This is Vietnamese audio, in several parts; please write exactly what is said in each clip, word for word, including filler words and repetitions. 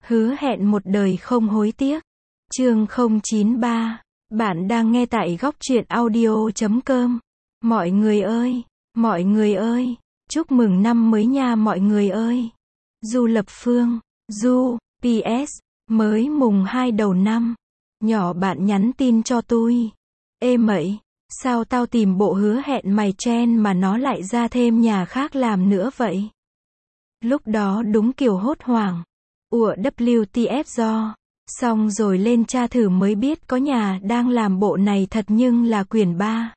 Hứa hẹn một đời không hối tiếc. Chương không chín ba. Bạn đang nghe tại góc truyện audio chấm com. Mọi người ơi, mọi người ơi, chúc mừng năm mới nha mọi người ơi. Du Lập Phương, Du, pê ét, mới mùng hai đầu năm. Nhỏ bạn nhắn tin cho tôi. Ê mậy, sao tao tìm bộ hứa hẹn mày chen mà nó lại ra thêm nhà khác làm nữa vậy? Lúc đó đúng kiểu hốt hoảng. Ủa vê tê ép do. Xong rồi lên tra thử mới biết có nhà đang làm bộ này thật nhưng là quyển ba.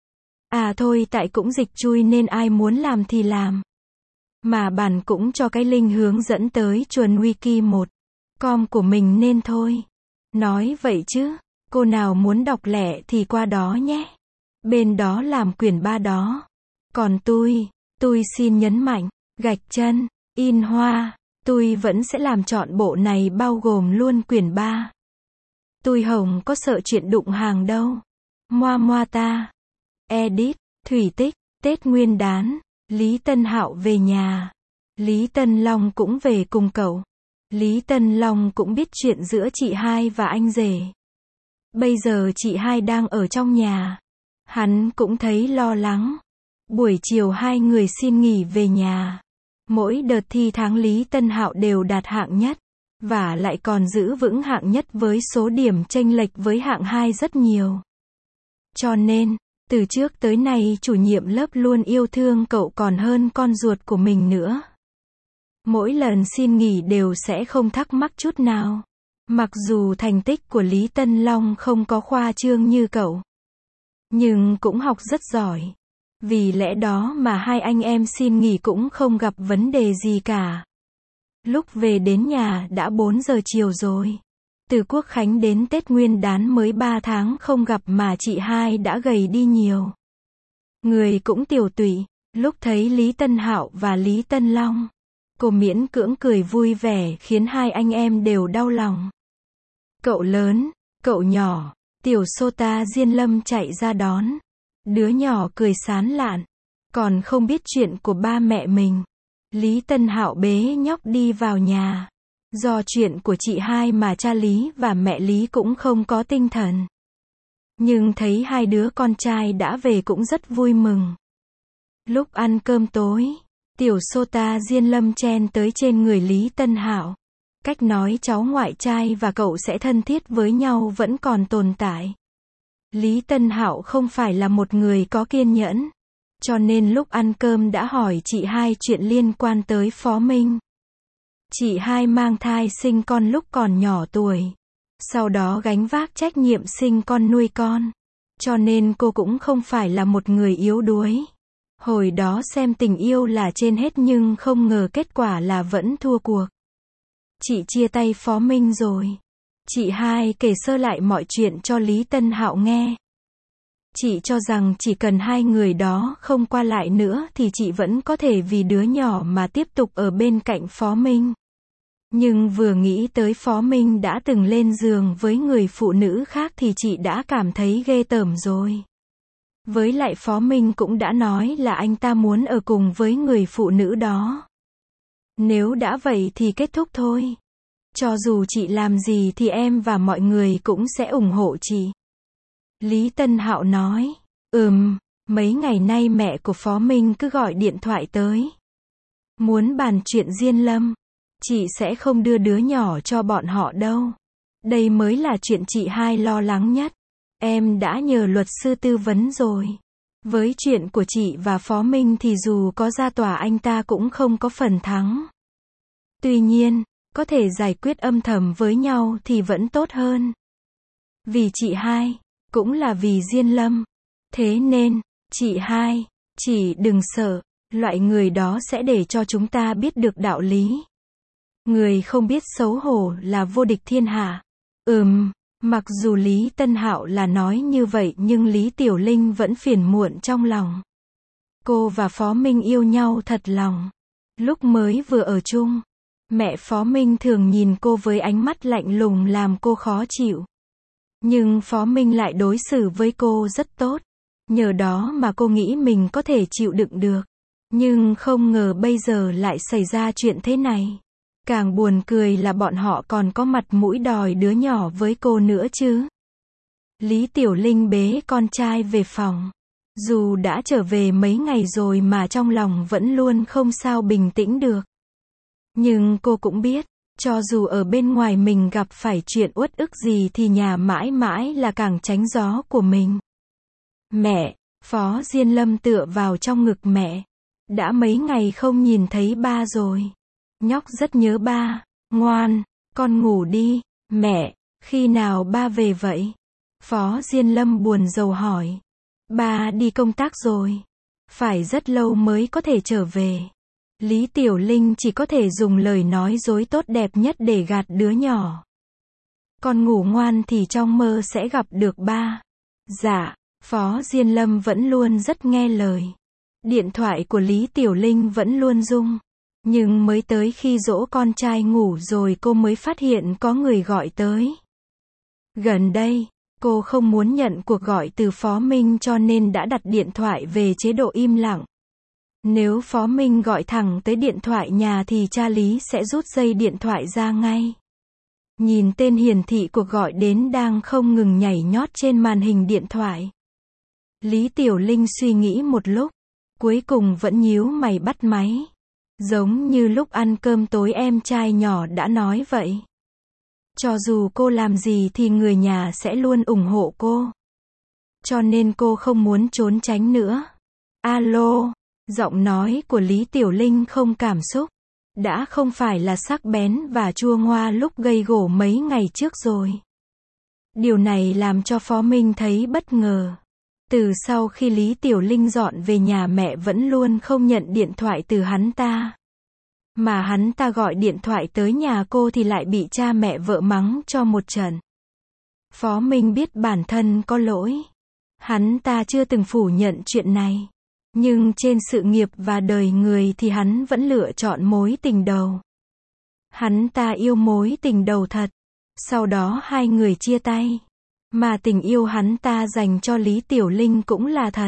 À thôi tại cũng dịch chui nên ai muốn làm thì làm. Mà bản cũng cho cái link hướng dẫn tới chuồn wiki một com của mình nên thôi. Nói vậy chứ, cô nào muốn đọc lẻ thì qua đó nhé. Bên đó làm quyển ba đó. Còn tôi, tôi xin nhấn mạnh, gạch chân, in hoa, tôi vẫn sẽ làm trọn bộ này bao gồm luôn quyển ba. Tôi hồng có sợ chuyện đụng hàng đâu. Moa moa ta. Edit, Thủy Tích, Tết Nguyên Đán, Lý Tân Hạo về nhà. Lý Tân Long cũng về cùng cậu. Lý Tân Long cũng biết chuyện giữa chị hai và anh rể. Bây giờ chị hai đang ở trong nhà. Hắn cũng thấy lo lắng. Buổi chiều hai người xin nghỉ về nhà. Mỗi đợt thi tháng Lý Tân Hạo đều đạt hạng nhất. Và lại còn giữ vững hạng nhất với số điểm chênh lệch với hạng hai rất nhiều. Cho nên, từ trước tới nay chủ nhiệm lớp luôn yêu thương cậu còn hơn con ruột của mình nữa. Mỗi lần xin nghỉ đều sẽ không thắc mắc chút nào. Mặc dù thành tích của Lý Tân Long không có khoa trương như cậu. Nhưng cũng học rất giỏi. Vì lẽ đó mà hai anh em xin nghỉ cũng không gặp vấn đề gì cả. Lúc về đến nhà đã bốn giờ chiều rồi. Từ Quốc Khánh đến Tết Nguyên Đán mới ba tháng không gặp mà chị hai đã gầy đi nhiều. Người cũng tiều tụy. Lúc thấy Lý Tân Hạo và Lý Tân Long, cô miễn cưỡng cười vui vẻ khiến hai anh em đều đau lòng. Cậu lớn, cậu nhỏ, tiểu Sota Diên Lâm chạy ra đón. Đứa nhỏ cười sán lạn, còn không biết chuyện của ba mẹ mình. Lý Tân Hạo bế nhóc đi vào nhà. Do chuyện của chị hai mà cha Lý và mẹ Lý cũng không có tinh thần. Nhưng thấy hai đứa con trai đã về cũng rất vui mừng. Lúc ăn cơm tối, tiểu Sota Diên Lâm chen tới trên người Lý Tân Hạo. Cách nói cháu ngoại trai và cậu sẽ thân thiết với nhau vẫn còn tồn tại. Lý Tân Hạo không phải là một người có kiên nhẫn. Cho nên lúc ăn cơm đã hỏi chị hai chuyện liên quan tới Phó Minh. Chị hai mang thai sinh con lúc còn nhỏ tuổi. Sau đó gánh vác trách nhiệm sinh con nuôi con. Cho nên cô cũng không phải là một người yếu đuối. Hồi đó xem tình yêu là trên hết nhưng không ngờ kết quả là vẫn thua cuộc. Chị chia tay Phó Minh rồi. Chị hai kể sơ lại mọi chuyện cho Lý Tân Hạo nghe. Chị cho rằng chỉ cần hai người đó không qua lại nữa thì chị vẫn có thể vì đứa nhỏ mà tiếp tục ở bên cạnh Phó Minh. Nhưng vừa nghĩ tới Phó Minh đã từng lên giường với người phụ nữ khác thì chị đã cảm thấy ghê tởm rồi. Với lại Phó Minh cũng đã nói là anh ta muốn ở cùng với người phụ nữ đó. Nếu đã vậy thì kết thúc thôi. Cho dù chị làm gì thì em và mọi người cũng sẽ ủng hộ chị. Lý Tân Hạo nói, ừm, mấy ngày nay mẹ của Phó Minh cứ gọi điện thoại tới. Muốn bàn chuyện Diên Lâm. Chị sẽ không đưa đứa nhỏ cho bọn họ đâu. Đây mới là chuyện chị hai lo lắng nhất. Em đã nhờ luật sư tư vấn rồi. Với chuyện của chị và Phó Minh thì dù có ra tòa anh ta cũng không có phần thắng. Tuy nhiên, có thể giải quyết âm thầm với nhau thì vẫn tốt hơn. Vì chị hai, cũng là vì Diên Lâm. Thế nên, chị hai, chỉ đừng sợ, loại người đó sẽ để cho chúng ta biết được đạo lý. Người không biết xấu hổ là vô địch thiên hạ. Ừm, mặc dù Lý Tân Hạo là nói như vậy nhưng Lý Tiểu Linh vẫn phiền muộn trong lòng. Cô và Phó Minh yêu nhau thật lòng. Lúc mới vừa ở chung, mẹ Phó Minh thường nhìn cô với ánh mắt lạnh lùng làm cô khó chịu. Nhưng Phó Minh lại đối xử với cô rất tốt. Nhờ đó mà cô nghĩ mình có thể chịu đựng được. Nhưng không ngờ bây giờ lại xảy ra chuyện thế này. Càng buồn cười là bọn họ còn có mặt mũi đòi đứa nhỏ với cô nữa chứ. Lý Tiểu Linh bế con trai về phòng. Dù đã trở về mấy ngày rồi mà trong lòng vẫn luôn không sao bình tĩnh được. Nhưng cô cũng biết, cho dù ở bên ngoài mình gặp phải chuyện uất ức gì thì nhà mãi mãi là càng tránh gió của mình. Mẹ, Phó Diên Lâm tựa vào trong ngực mẹ. Đã mấy ngày không nhìn thấy ba rồi. Nhóc rất nhớ ba. Ngoan, con ngủ đi. Mẹ, khi nào ba về vậy? Phó Diên Lâm buồn rầu hỏi. Ba đi công tác rồi. Phải rất lâu mới có thể trở về. Lý Tiểu Linh chỉ có thể dùng lời nói dối tốt đẹp nhất để gạt đứa nhỏ. Con ngủ ngoan thì trong mơ sẽ gặp được ba. Dạ, Phó Diên Lâm vẫn luôn rất nghe lời. Điện thoại của Lý Tiểu Linh vẫn luôn rung. Nhưng mới tới khi dỗ con trai ngủ rồi cô mới phát hiện có người gọi tới. Gần đây, cô không muốn nhận cuộc gọi từ Phó Minh cho nên đã đặt điện thoại về chế độ im lặng. Nếu Phó Minh gọi thẳng tới điện thoại nhà thì cha Lý sẽ rút dây điện thoại ra ngay. Nhìn tên hiển thị cuộc gọi đến đang không ngừng nhảy nhót trên màn hình điện thoại. Lý Tiểu Linh suy nghĩ một lúc, cuối cùng vẫn nhíu mày bắt máy. Giống như lúc ăn cơm tối em trai nhỏ đã nói vậy. Cho dù cô làm gì thì người nhà sẽ luôn ủng hộ cô. Cho nên cô không muốn trốn tránh nữa. Alo, giọng nói của Lý Tiểu Linh không cảm xúc. Đã không phải là sắc bén và chua ngoa lúc gây gổ mấy ngày trước rồi. Điều này làm cho Phó Minh thấy bất ngờ. Từ sau khi Lý Tiểu Linh dọn về nhà mẹ vẫn luôn không nhận điện thoại từ hắn ta. Mà hắn ta gọi điện thoại tới nhà cô thì lại bị cha mẹ vợ mắng cho một trận. Phó Minh biết bản thân có lỗi. Hắn ta chưa từng phủ nhận chuyện này. Nhưng trên sự nghiệp và đời người thì hắn vẫn lựa chọn mối tình đầu. Hắn ta yêu mối tình đầu thật. Sau đó hai người chia tay. Mà tình yêu hắn ta dành cho Lý Tiểu Linh cũng là thật.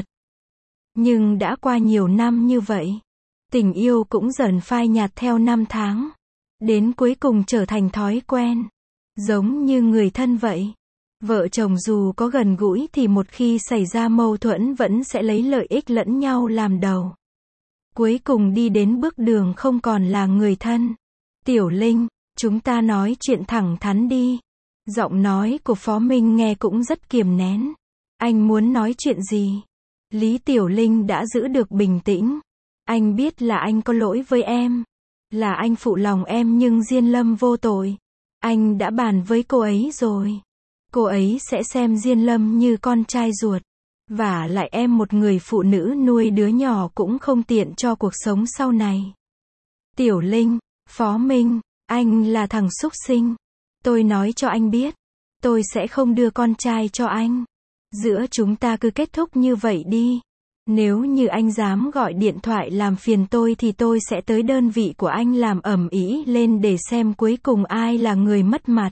Nhưng đã qua nhiều năm như vậy. Tình yêu cũng dần phai nhạt theo năm tháng. Đến cuối cùng trở thành thói quen. Giống như người thân vậy. Vợ chồng dù có gần gũi thì một khi xảy ra mâu thuẫn vẫn sẽ lấy lợi ích lẫn nhau làm đầu. Cuối cùng đi đến bước đường không còn là người thân. Tiểu Linh, chúng ta nói chuyện thẳng thắn đi. Giọng nói của Phó Minh nghe cũng rất kiềm nén. Anh muốn nói chuyện gì? Lý Tiểu Linh đã giữ được bình tĩnh. Anh biết là anh có lỗi với em. Là anh phụ lòng em nhưng Diên Lâm vô tội. Anh đã bàn với cô ấy rồi. Cô ấy sẽ xem Diên Lâm như con trai ruột. Và lại em một người phụ nữ nuôi đứa nhỏ cũng không tiện cho cuộc sống sau này. Tiểu Linh, Phó Minh, anh là thằng súc sinh. Tôi nói cho anh biết. Tôi sẽ không đưa con trai cho anh. Giữa chúng ta cứ kết thúc như vậy đi. Nếu như anh dám gọi điện thoại làm phiền tôi thì tôi sẽ tới đơn vị của anh làm ầm ĩ lên để xem cuối cùng ai là người mất mặt.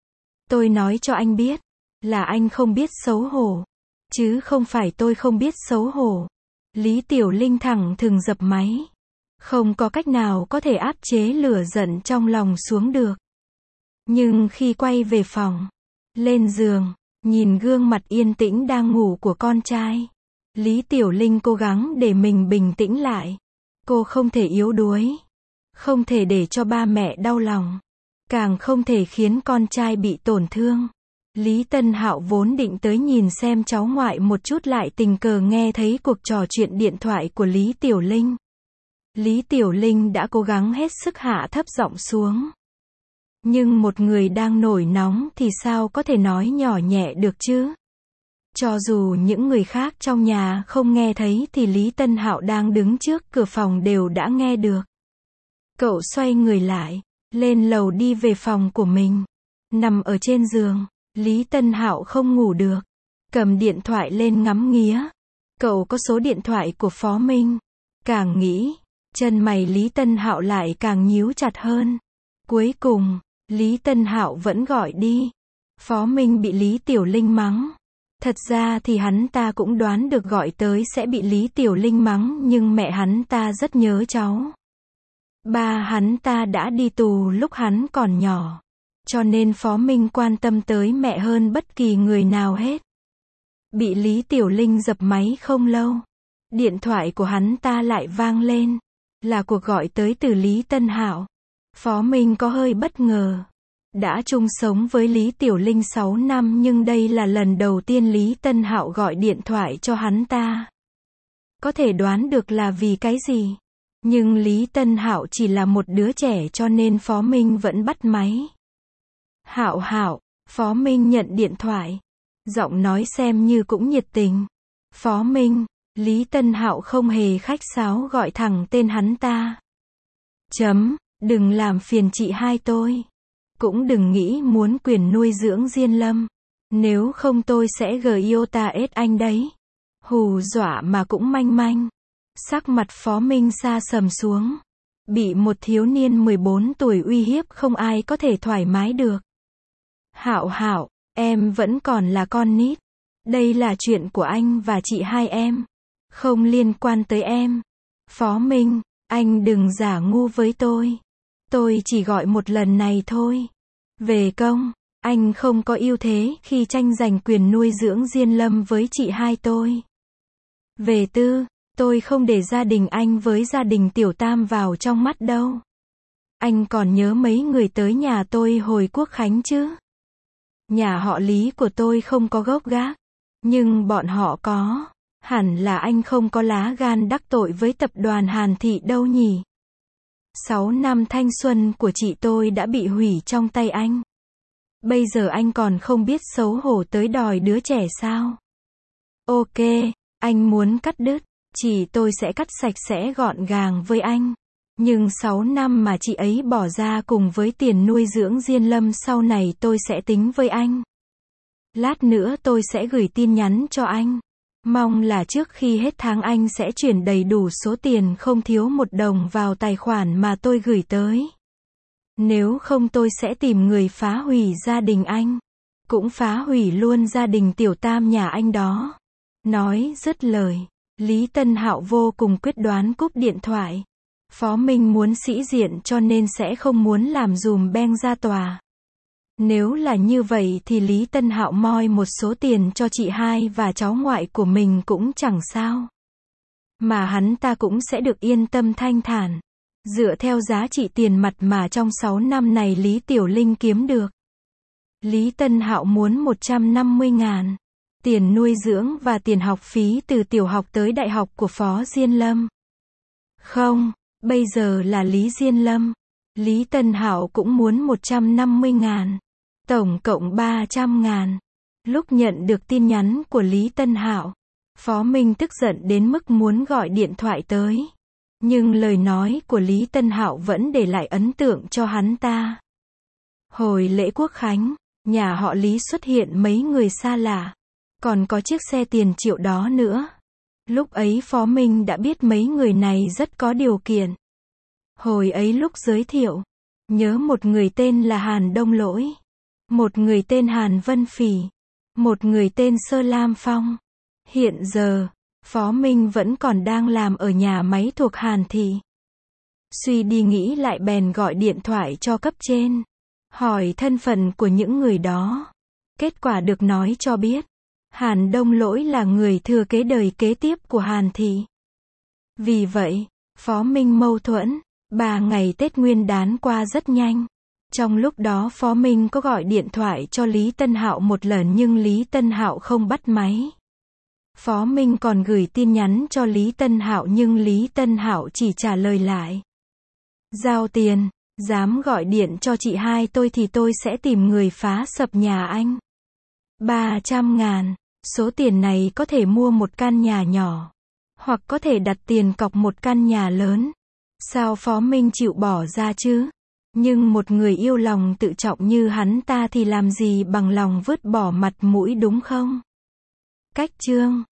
Tôi nói cho anh biết. Là anh không biết xấu hổ. Chứ không phải tôi không biết xấu hổ. Lý Tiểu Linh thẳng thừng dập máy. Không có cách nào có thể áp chế lửa giận trong lòng xuống được. Nhưng khi quay về phòng, lên giường, nhìn gương mặt yên tĩnh đang ngủ của con trai, Lý Tiểu Linh cố gắng để mình bình tĩnh lại. Cô không thể yếu đuối. Không thể để cho ba mẹ đau lòng. Càng không thể khiến con trai bị tổn thương. Lý Tân Hạo vốn định tới nhìn xem cháu ngoại một chút lại tình cờ nghe thấy cuộc trò chuyện điện thoại của Lý Tiểu Linh. Lý Tiểu Linh đã cố gắng hết sức hạ thấp giọng xuống. Nhưng một người đang nổi nóng thì sao có thể nói nhỏ nhẹ được chứ? Cho dù những người khác trong nhà không nghe thấy thì Lý Tân Hạo đang đứng trước cửa phòng đều đã nghe được. Cậu xoay người lại, lên lầu đi về phòng của mình. Nằm ở trên giường, Lý Tân Hạo không ngủ được. Cầm điện thoại lên ngắm nghía. Cậu có số điện thoại của Phó Minh. Càng nghĩ, chân mày Lý Tân Hạo lại càng nhíu chặt hơn. Cuối cùng, Lý Tân Hạo vẫn gọi đi. Phó Minh bị Lý Tiểu Linh mắng. Thật ra thì hắn ta cũng đoán được gọi tới sẽ bị Lý Tiểu Linh mắng nhưng mẹ hắn ta rất nhớ cháu. Ba hắn ta đã đi tù lúc hắn còn nhỏ. Cho nên Phó Minh quan tâm tới mẹ hơn bất kỳ người nào hết. Bị Lý Tiểu Linh dập máy không lâu. Điện thoại của hắn ta lại vang lên. Là cuộc gọi tới từ Lý Tân Hạo. Phó Minh có hơi bất ngờ. Đã chung sống với Lý Tiểu Linh sáu năm nhưng đây là lần đầu tiên Lý Tân Hạo gọi điện thoại cho hắn ta. Có thể đoán được là vì cái gì. Nhưng Lý Tân Hạo chỉ là một đứa trẻ cho nên Phó Minh vẫn bắt máy. Hạo Hạo, Phó Minh nhận điện thoại. Giọng nói xem như cũng nhiệt tình. Phó Minh, Lý Tân Hạo không hề khách sáo gọi thẳng tên hắn ta. Chấm, đừng làm phiền chị hai tôi. Cũng đừng nghĩ muốn quyền nuôi dưỡng Diên Lâm. Nếu không tôi sẽ giota ết anh đấy. Hù dọa mà cũng manh manh. Sắc mặt Phó Minh sa sầm xuống. Bị một thiếu niên mười bốn tuổi uy hiếp không ai có thể thoải mái được. Hạo Hạo, em vẫn còn là con nít. Đây là chuyện của anh và chị hai em. Không liên quan tới em. Phó Minh, anh đừng giả ngu với tôi. Tôi chỉ gọi một lần này thôi. Về công, anh không có ưu thế khi tranh giành quyền nuôi dưỡng Diên Lâm với chị hai tôi. Về tư, tôi không để gia đình anh với gia đình Tiểu Tam vào trong mắt đâu. Anh còn nhớ mấy người tới nhà tôi hồi Quốc Khánh chứ? Nhà họ Lý của tôi không có gốc gác. Nhưng bọn họ có. Hẳn là anh không có lá gan đắc tội với tập đoàn Hàn Thị đâu nhỉ? Sáu năm thanh xuân của chị tôi đã bị hủy trong tay anh. Bây giờ anh còn không biết xấu hổ tới đòi đứa trẻ sao? Ok, anh muốn cắt đứt, chị tôi sẽ cắt sạch sẽ gọn gàng với anh. Nhưng sáu năm mà chị ấy bỏ ra cùng với tiền nuôi dưỡng Diên Lâm sau này tôi sẽ tính với anh. Lát nữa tôi sẽ gửi tin nhắn cho anh. Mong là trước khi hết tháng anh sẽ chuyển đầy đủ số tiền không thiếu một đồng vào tài khoản mà tôi gửi tới. Nếu không tôi sẽ tìm người phá hủy gia đình anh. Cũng phá hủy luôn gia đình Tiểu Tam nhà anh đó. Nói dứt lời, Lý Tân Hạo vô cùng quyết đoán cúp điện thoại. Phó Minh muốn sĩ diện cho nên sẽ không muốn làm dùm beng ra tòa. Nếu là như vậy thì Lý Tân Hạo moi một số tiền cho chị hai và cháu ngoại của mình cũng chẳng sao. Mà hắn ta cũng sẽ được yên tâm thanh thản. Dựa theo giá trị tiền mặt mà trong sáu năm này Lý Tiểu Linh kiếm được. Lý Tân Hạo muốn một trăm năm mươi ngàn. Tiền nuôi dưỡng và tiền học phí từ tiểu học tới đại học của Phó Diên Lâm. Không, bây giờ là Lý Diên Lâm. Lý Tân Hạo cũng muốn một trăm năm mươi ngàn. Tổng cộng ba trăm ngàn. Lúc nhận được tin nhắn của Lý Tân Hạo, Phó Minh tức giận đến mức muốn gọi điện thoại tới. Nhưng lời nói của Lý Tân Hạo vẫn để lại ấn tượng cho hắn ta. Hồi lễ Quốc Khánh, nhà họ Lý xuất hiện mấy người xa lạ. Còn có chiếc xe tiền triệu đó nữa. Lúc ấy Phó Minh đã biết mấy người này rất có điều kiện. Hồi ấy lúc giới thiệu, nhớ một người tên là Hàn Đông Lỗi. Một người tên Hàn Vân Phỉ. Một người tên Sơ Lam Phong. Hiện giờ, Phó Minh vẫn còn đang làm ở nhà máy thuộc Hàn Thị. Suy đi nghĩ lại bèn gọi điện thoại cho cấp trên. Hỏi thân phận của những người đó. Kết quả được nói cho biết. Hàn Đông Lỗi là người thừa kế đời kế tiếp của Hàn Thị. Vì vậy, Phó Minh mâu thuẫn. Ba ngày Tết Nguyên đán qua rất nhanh. Trong lúc đó Phó Minh có gọi điện thoại cho Lý Tân Hạo một lần nhưng Lý Tân Hạo không bắt máy. Phó Minh còn gửi tin nhắn cho Lý Tân Hạo nhưng Lý Tân Hạo chỉ trả lời lại. Giao tiền, dám gọi điện cho chị hai tôi thì tôi sẽ tìm người phá sập nhà anh. ba trăm ngàn, số tiền này có thể mua một căn nhà nhỏ. Hoặc có thể đặt tiền cọc một căn nhà lớn. Sao Phó Minh chịu bỏ ra chứ? Nhưng một người yêu lòng tự trọng như hắn ta thì làm gì bằng lòng vứt bỏ mặt mũi đúng không? Cách chương